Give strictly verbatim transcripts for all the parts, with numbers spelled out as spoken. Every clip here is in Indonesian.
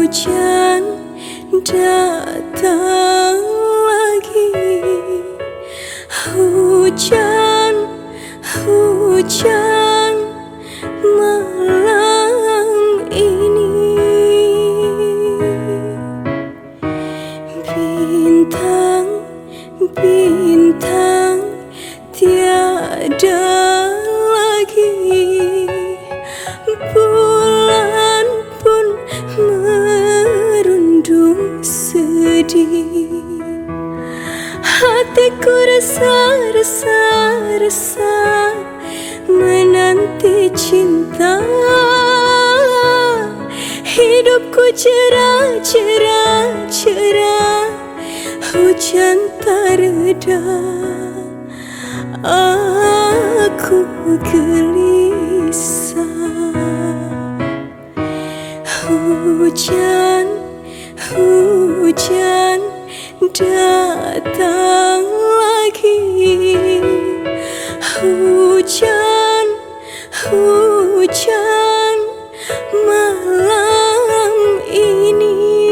Hujan datang lagi. Hujan, hujan malam ini. Bintang, bintang tiada lagi. Bulan pun merundung sedih. Hatiku resah, resah, resah menanti cinta. Hidupku cerah, cerah, cerah, hujan tak reda. Aku gelisah. Hujan, hujan datang lagi. Hujan, hujan malam ini.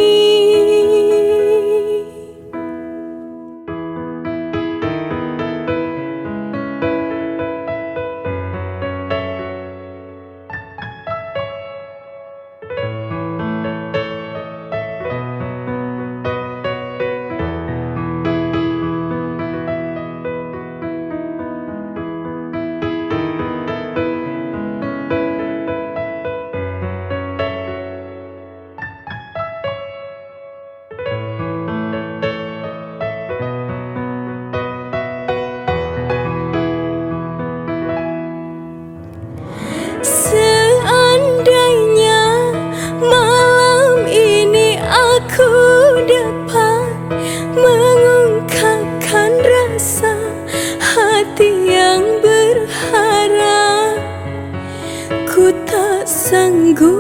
Ku tak sanggup,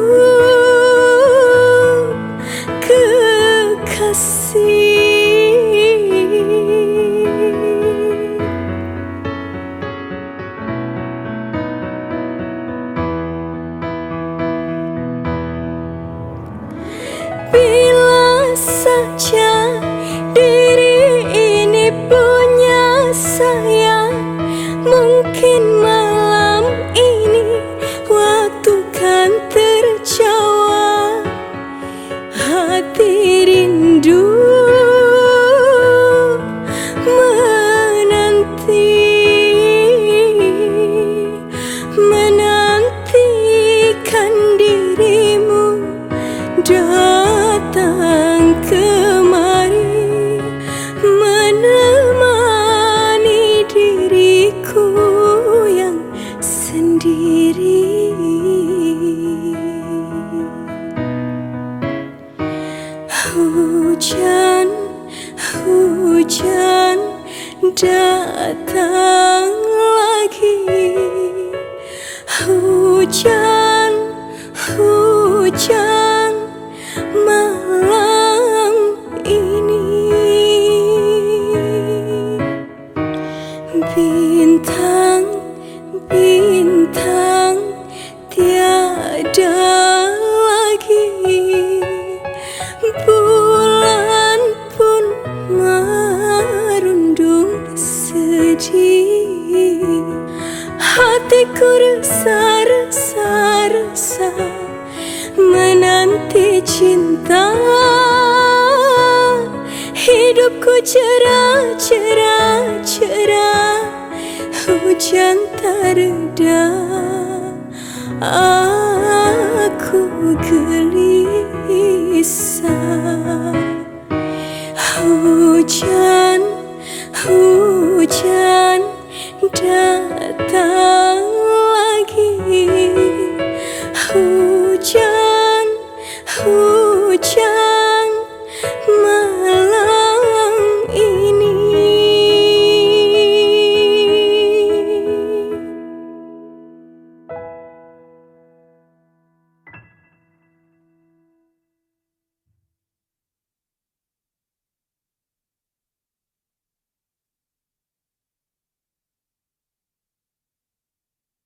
kekasih. Bila saja diri ini punya saya, mungkin malam ini waktu kan terjawab. Hati rindu menanti, menantikan dirimu datang kemari, menemani diriku yang sendiri. Hujan, hujan datang lagi. Hujan, hujan malam ini. Bintang, bintang tiada lagi. Bulan pun merundung sedih. Hatiku resah, resah, resah menanti cinta. Hidupku cerah, cerah, cerah, hujan tak reda. Aku gelisah. Hujan, hujan datang lagi. Hujan, hujan